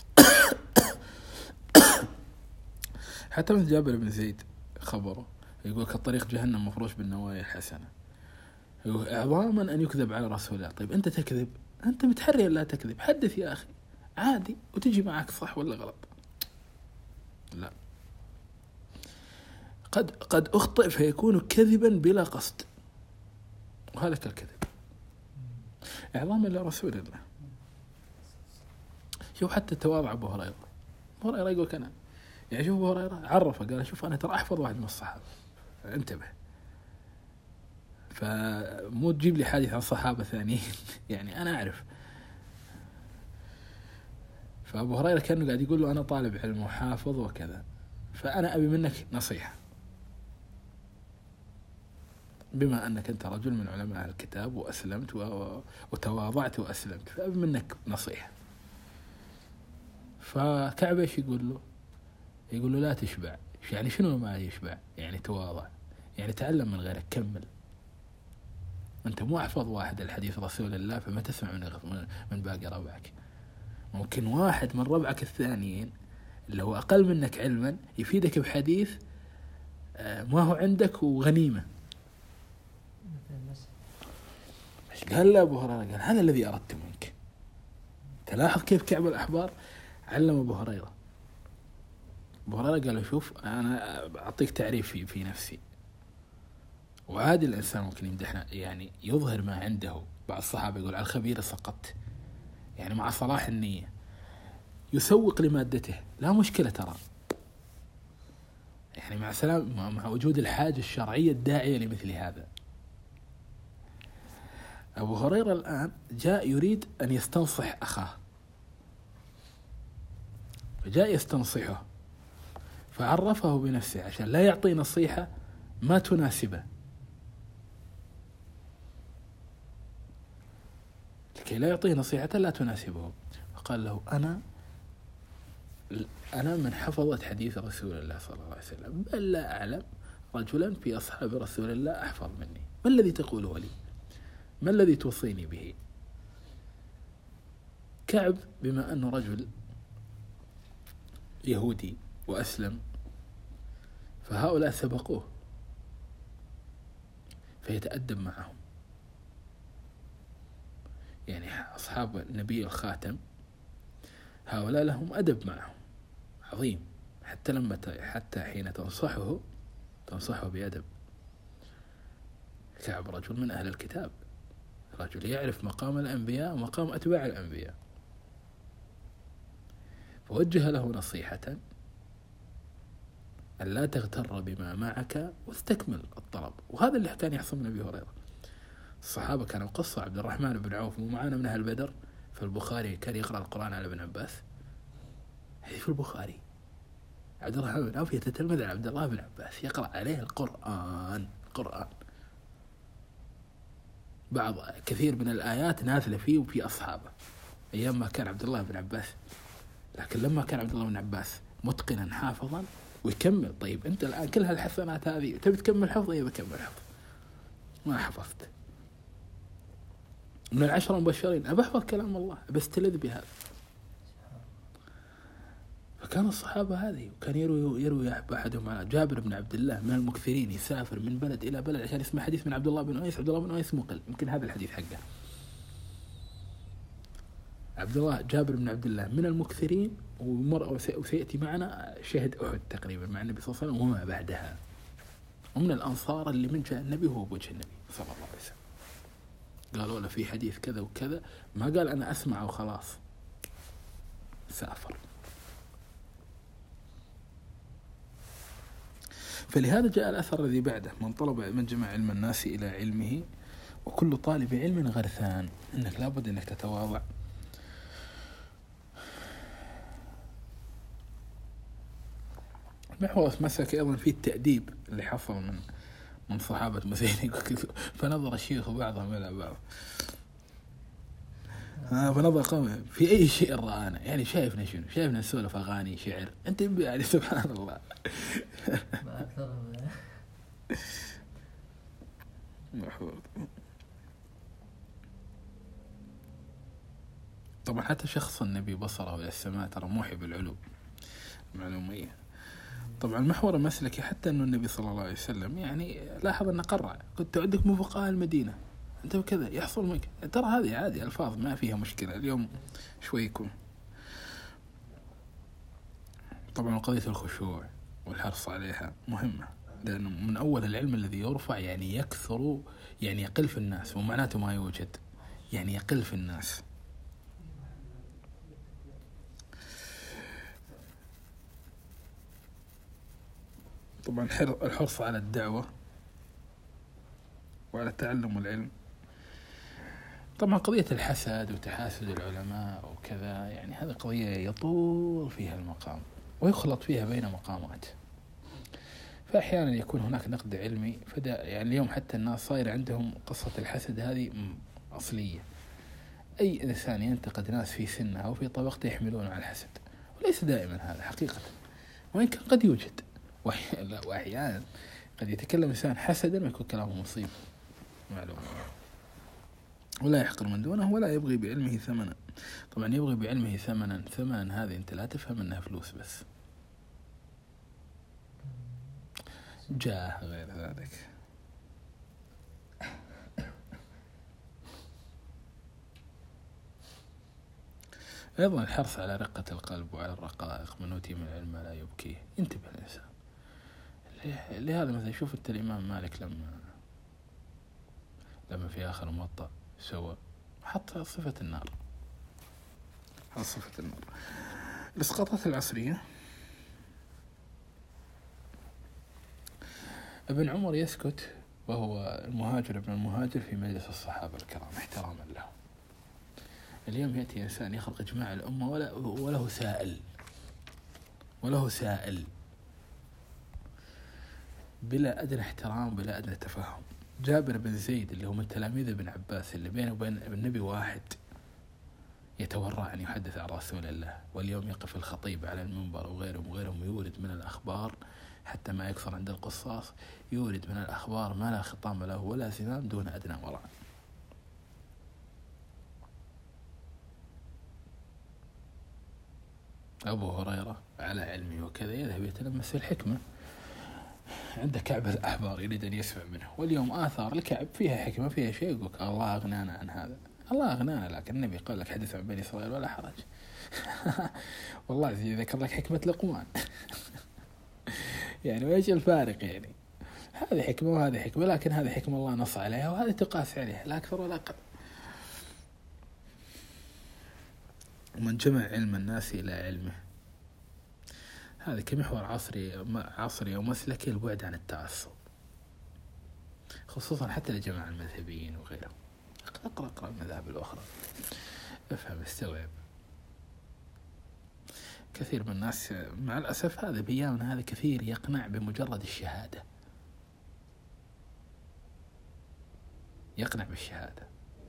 حتى مثل جابر بن زيد خبره يقول كالطريق جهنم مفروش بالنوايا الحسنة، يقول إعظاما أن يكذب على رسول الله. طيب أنت تكذب، أنت متحري لا تكذب، حدث يا أخي عادي وتجي معك صح ولا غلط. لا، قد قد أخطئ فيكون كذبا بلا قصد، وهذا كالكذب إعظاما لرسول الله. شوف حتى تواضع أبو هريرة، أبو هريرة يقول كنا يعني شوف أبو هريرة عرفه قال شوف أنا ترى أحفظ واحد من الصحابة، انتبه، فمو تجيب لي حديث عن صحابة ثانيين يعني أنا أعرف. فأبو هريرة كان قاعد يقول له أنا طالب علم وحافظ وكذا، فأنا أبي منك نصيحة، بما أنك أنت رجل من علماء الكتاب وأسلمت وتواضعت وأسلمت، فأبي منك نصيحة. فكعب إيش يقول له؟ يقول له لا تشبع. يعني شنو ما يشبع؟ يعني تواضع، يعني تعلم من غيرك، كمل. أنت مو أحفظ واحد الحديث رسول الله فما تسمع من من باقي ربعك. ممكن واحد من ربعك الثانيين اللي هو أقل منك علما يفيدك بحديث ما هو عندك وغنيمة. قال لا أبو هريرة، قال هذا الذي أردت منك. تلاحظ كيف كعب الأحبار علم أبو هريرة. أبو هريرة قال له شوف أنا أعطيك تعريف في, في نفسي، وعادي الإنسان ممكن يمدحنا يعني يظهر ما عنده. بعض الصحابة يقول على الخبير سقطت، يعني مع صلاح النية يسوق لمادته، لا مشكلة ترى، يعني مع سلام مع وجود الحاجة الشرعية الداعية لمثل هذا. أبو هريرة الآن جاء يريد أن يستنصح أخاه، فجاء يستنصحه فعرفه بنفسه عشان لا يعطي نصيحة ما تناسبه، لكي لا يعطيه نصيحة لا تناسبه. فقال له أنا أنا من حفظت حديث رسول الله صلى الله عليه وسلم، بل لا أعلم رجلا في أصحاب رسول الله أحفظ مني، ما الذي تقوله لي؟ ما الذي توصيني به؟ كعب بما أنه رجل يهودي وأسلم، فهؤلاء سبقوه فيتأدب معهم. يعني أصحاب النبي الخاتم هؤلاء لهم أدب معهم عظيم، حتى لما حتى حين تنصحه تنصحه بأدب. كعب رجل من أهل الكتاب، رجل يعرف مقام الأنبياء ومقام أتباع الأنبياء، فوجه له نصيحة أن لا تغتر بما معك واستكمل الطلب. وهذا اللي كان يحصل من أبي هريرة. الصحابة كانوا قصة عبد الرحمن بن عوف مو معانا من أهل بدر في البخاري كان يقرأ القرآن على ابن عباس، هذه في البخاري عبد الرحمن بن عوف يتتلمذ على عبد الله بن عباس يقرأ عليه القرآن القرآن بعض كثير من الآيات نازلة فيه وفي أصحابه أيام ما كان عبد الله بن عباس. لكن لما كان عبد الله بن عباس متقنا حافظا ويكمل. طيب أنت الآن كل هالحسنات هذه تبي تكمل حفظ؟ إيه بكمل حفظ، ما حفظت من العشرة المبشرين أبى أحفظ كلام الله، بستلذ بهذا. فكان الصحابة هذه، وكان يروي يروي أحدهم على جابر بن عبد الله من المكثرين يسافر من بلد إلى بلد عشان يسمع حديث من عبد الله بن أنيس. عبد الله بن أنيس مقل، يمكن هذا الحديث حقه. عبد الله جابر بن عبد الله من المكثرين، ومر وسيأتي معنا شهد أحد تقريبا مع النبي صلى الله عليه وسلم وما بعدها، ومن الأنصار اللي من جاء النبي هو بوجه النبي صلى الله عليه وسلم. قالوا له في حديث كذا وكذا، ما قال أنا أسمع وخلاص، سافر. فلهذا جاء الأثر الذي بعده: من طلب من جمع علم الناس إلى علمه وكل طالب علم غرثان. إنك لابد أنك تتواضع، محور مسك أيضا في التأديب اللي حصل من من صحابة مسيرين. فنظر الشيخ بعضهم إلى بعض، فنظر قوم في أي شيء رآنا، يعني شايفنا شنو؟ شايفنا نسولف أغاني شعر، أنت يعني سبحان الله. طبعا حتى شخص النبي بصره إلى السماء ترى موحي بالعلو معلومية. طبعا المحور المسلكي حتى أنه النبي صلى الله عليه وسلم يعني لاحظ أنه قرع، كنت عندك من فقهاء المدينة أنت وكذا يحصل منك، ترى هذه عادي ألفاظ ما فيها مشكلة. اليوم شوي يكون طبعا قضية الخشوع والحرص عليها مهمة، لأنه من أول العلم الذي يرفع يعني يكثر، يعني يقل في الناس، ومعناته ما يوجد، يعني يقل في الناس. طبعا الحرص على الدعوة وعلى تعلم العلم. طبعا قضية الحسد وتحاسد العلماء وكذا يعني هذه قضية يطول فيها المقام ويخلط فيها بين مقامات، فأحيانا يكون هناك نقد علمي فدا يعني اليوم حتى الناس صاير عندهم قصة الحسد هذه أصلية. أي إنسان ينتقد ناس في سنه أو في طبقته يحملون على الحسد، وليس دائما هذا حقيقة، وإن كان قد يوجد وأحيانا قد يتكلم إنسان حسدا ويكون كلامه مصيب معلوم، ولا يحقر من دونه ولا يبغي بعلمه ثمنا. طبعا يبغي بعلمه ثمنا، ثمنا هذه أنت لا تفهم أنها فلوس بس، جاه غير ذلك. أيضا الحرص على رقة القلب وعلى الرقائق، من أوتي من العلم لا يبكيه. انتبه الإنسان لهذا. مثلا شوف أنت الإمام مالك لما لما في آخر موطأ سوى حط صفة النار، حط صفة النار. الإسقاطات العصرية، ابن عمر يسكت وهو المهاجر ابن المهاجر في مجلس الصحابة الكرام احتراما له. اليوم يأتي إنسان يخلق إجماع الأمة ولا وله سائل وله سائل بلا أدنى احترام بلا أدنى تفهم. جابر بن زيد اللي هو من تلاميذ ابن عباس اللي بينه وبين النبي واحد يتورع أن يحدث عن رسول الله، واليوم يقف الخطيب على المنبر وغيرهم وغيرهم يورد من الأخبار حتى ما يكثر عند القصاص، يورد من الأخبار ما لا خطام له ولا زمام دون أدنى ورع. أبو هريرة على علمه وكذا يذهب يتلمس في الحكمة، عنده كعب الأحبار يريد أن يسمع منه، واليوم آثار الكعب فيها حكمة فيها شيء، يقول الله أغنانا عن هذا، الله أغنانا، لكن النبي قال لك حدث عن بني إسرائيل ولا حرج. والله زي ذكر لك حكمة لقمان. يعني وإيش الفارق؟ يعني هذه حكمة وهذه حكمة، لكن هذه حكمة الله نص عليها وهذه تقاس عليها لا أكثر ولا أقل. ومن جمع علم الناس إلى علمه، هذا كمحور عصري عصري ومسلكي، البعد عن التعصب، خصوصا حتى لجماعة المذهبيين وغيرهم. اقرأ اقرأ المذاهب الأخرى، افهم استوعب. كثير من الناس مع الأسف هذا بأيامنا هذا كثير يقنع بمجرد الشهادة، يقنع بالشهادة.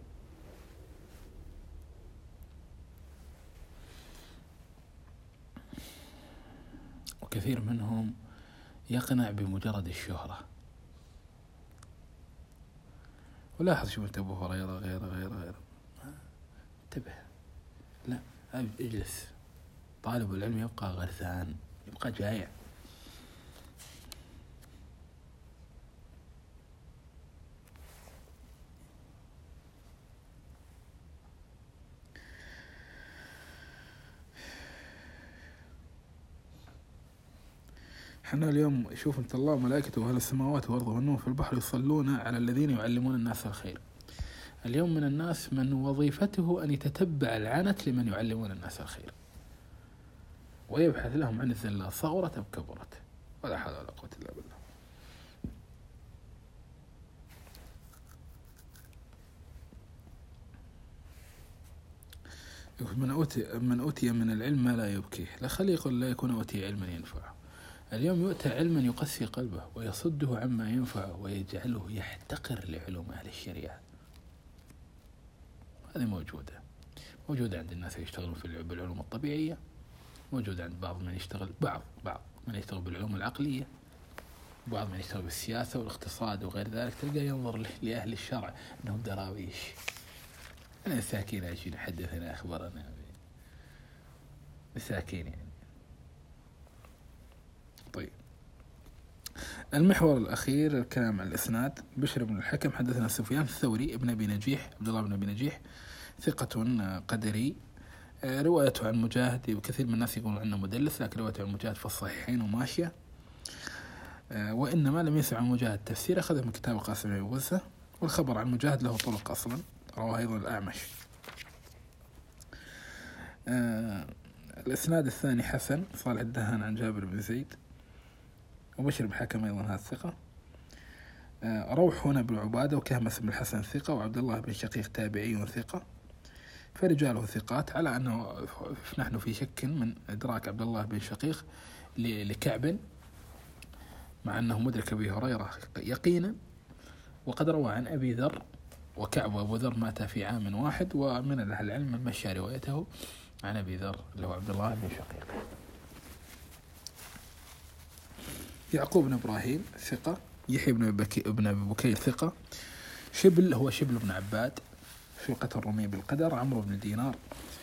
وكثير منهم يقنع بمجرد الشهرة. ولاحظ شو انت أبو هريرة غيره غيره غيره انتبه، لا اجلس. طالب العلم يبقى غرثان، يبقى جائع. احنا اليوم شوف انت الله وملائكته واهل السماوات والارض والنور في البحر يصلون على الذين يعلمون الناس الخير. اليوم من الناس من وظيفته ان يتتبع العنت لمن يعلمون الناس الخير ويبحث لهم عن الزلات صغرت ام كبرت، ولا حول ولا قوة الا بالله. من أوتي من أوتي من العلم ما لا يبكيه لخليق لا يكون أوتي علما ينفعه. اليوم يؤتى علما يقسي قلبه ويصده عما ينفعه ويجعله يحتقر لعلوم أهل الشريعة. هذه موجودة موجودة عند الناس يشتغلون في بالعلوم الطبيعية، موجودة عند بعض من يشتغل بعض بعض من يشتغل بالعلوم العقلية، بعض من يشتغل بالسياسة والاقتصاد وغير ذلك. تلقى ينظر لأهل الشرع أنهم دراويش، أنا مساكين عايشين حدثنا أخبارنا مساكين يعني. طيب المحور الأخير الكلام عن الإسناد. بشر بن الحكم حدثنا سفيان الثوري ابن أبي نجيح عبد الله بن أبي نجيح ثقة قدري، روايته عن مجاهد وكثير من الناس يقولون عنه مدلس، لكن روايته عن مجاهد في الصحيحين وماشية، وإنما لم يسمع عن مجاهد تفسير أخذه من كتاب قاسم بن وزة، والخبر عن مجاهد له طرق أصلا، رواه أيضا الأعمش. آه الإسناد الثاني حسن صالح الدهان عن جابر بن زيد، وبشر بن حكم أيضا هذا الثقة. آه روح هنا بن عبادة وكهمس بن الحسن ثقة، وعبد الله بن شقيق تابعي ثقة، فرجاله ثقات، على أنه نحن في شك من إدراك عبد الله بن شقيق لكعب، مع أنه مدرك أبي هريرة يقينا، وقد روى عن أبي ذر، وكعب وأبو ذر مات في عام واحد، ومن أهل العلم من مشى روايته عن أبي ذر اللي هو عبد الله بن شقيق. يعقوب بن إبراهيم ثقة، يحيى بن بكي ابن أبي بكير ثقة، شبل هو شبل بن عباد ثقة الرمي بالقدر، عمرو بن دينار.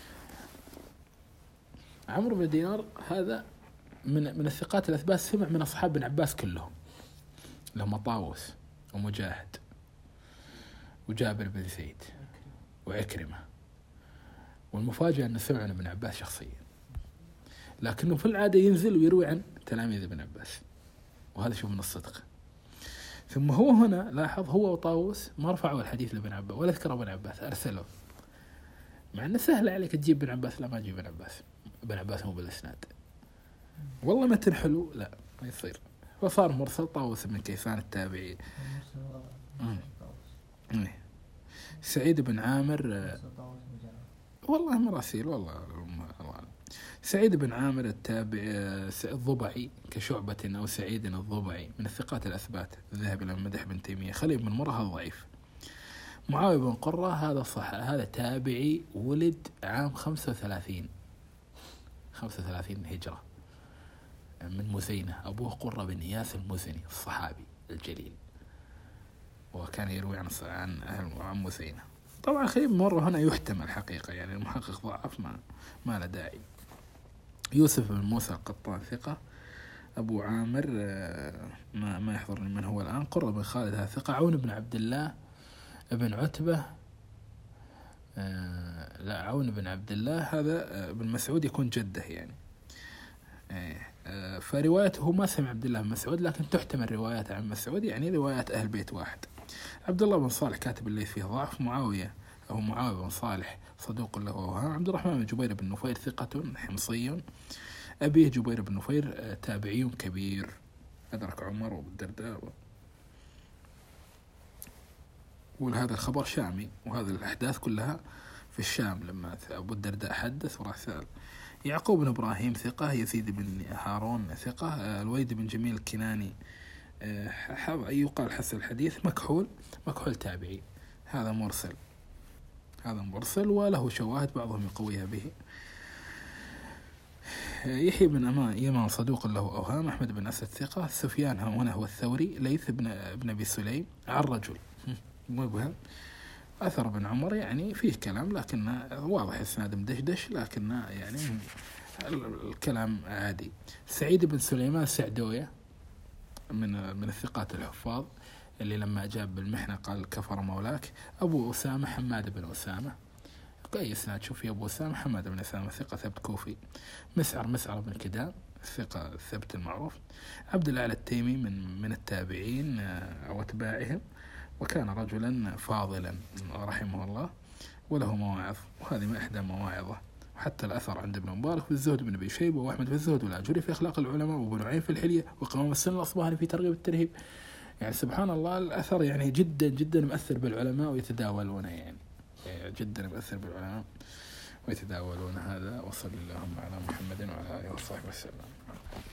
عمرو بن دينار هذا من من الثقات الأثبات، سمع من أصحاب ابن عباس كلهم، لهم طاووس ومجاهد وجابر بن زيد وعكرمة، والمفاجأة أنه سمع من ابن عباس شخصيا، لكنه في العادة ينزل ويروي عن تلاميذ ابن عباس، وهذا شوف من الصدق. ثم هو هنا لاحظ هو وطاووس ما رفعوا الحديث لابن عباس ولا ذكروا ابن عباس، أرسلوا، مع أنه سهل عليك تجيب ابن عباس، لا ما تجيب ابن عباس، ابن عباس مو بالإسناد، والله متن حلو لا ما يصير، وصار مرسل طاووس بن كيسان التابعي. سعيد بن عامر والله مراسيل والله الله. سعيد بن عامر التابع الضبعي كشعبة أو سعيد الضبعي من الثقات الأثبات، ذهب إلى مدح بن تيمية. خليل بن مرة ضعيف. معاوية بن قرة هذا صح، هذا تابعي، ولد عام خمسة وثلاثين خمسة وثلاثين هجرة، من مزينة، أبوه قرة بن إياس المزني الصحابي الجليل، وكان يروي عن عن أهل عن مزينة. طبعا خليل بن مرة هنا يحتمل حقيقة، يعني المحقق ضعف ما ما له داعي. يوسف بن موسى القطان ثقة. أبو عامر ما ما يحضرني من هو الآن. قرة بن خالد هذا ثقة. عون بن عبد الله ابن عتبة لا عون بن عبد الله هذا ابن مسعود يكون جده يعني، فروايته ما سمع عبد الله بن مسعود، لكن تحتمل روايات عن مسعود، يعني روايات أهل بيت واحد. عبد الله بن صالح كاتب اللي فيه ضعف. معاوية أو معاوية بن صالح صدوق له أوهام. عبد الرحمن بن جبير بن نفير ثقة حمصي. أبيه جبير بن نفير تابعي كبير، أدرك عمر والدرداء، وهذا الخبر شامي، وهذه الأحداث كلها في الشام لما أبو الدرداء حدث وراح سأل. يعقوب بن إبراهيم ثقة. يزيد بن هارون ثقة. الوليد بن جميل الكناني يقال حسن الحديث. مكحول مكحول تابعي، هذا مرسل هذا مرسل وله شواهد بعضهم يقويها به. يحيى بن أمان يمان صدوق له أوهام. أحمد بن أسد ثقة. سفيان هنا هو الثوري. ليث بن ابن أبي سليم عن رجل مبهم. أثر بن عمر يعني فيه كلام، لكن واضح إسناد مدشدش، لكن يعني الكلام عادي. سعيد بن سليمان السعدوية من من الثقات الحفاظ، اللي لما أجاب بالمحنة قال كفر مولاك. أبو أسامة حماد بن أسامة. أي إسناد شوف يا أبو أسامة حماد بن أسامة ثقة ثبت كوفي. مسعر مسعر بن كدام ثقة ثبت المعروف. عبد الأعلى التيمي من من التابعين أو أتباعهم، وكان رجلا فاضلا رحمه الله، وله مواعظ، وهذه ما إحدى مواعظه. وحتى الأثر عند ابن مبارك في الزهد بن أبي شيبة، وأحمد في الزهد، والعجوري في أخلاق العلماء، وابن نعيم في الحلية، وقمام السنة الأصبهاني في ترغيب الترهيب. يعني سبحان الله الأثر يعني جدا جدا مؤثر بالعلماء ويتداولونه، يعني جدا مؤثر بالعلماء ويتداولون هذا. وصلى اللهم على محمد وعلى آله وصحبه وسلم.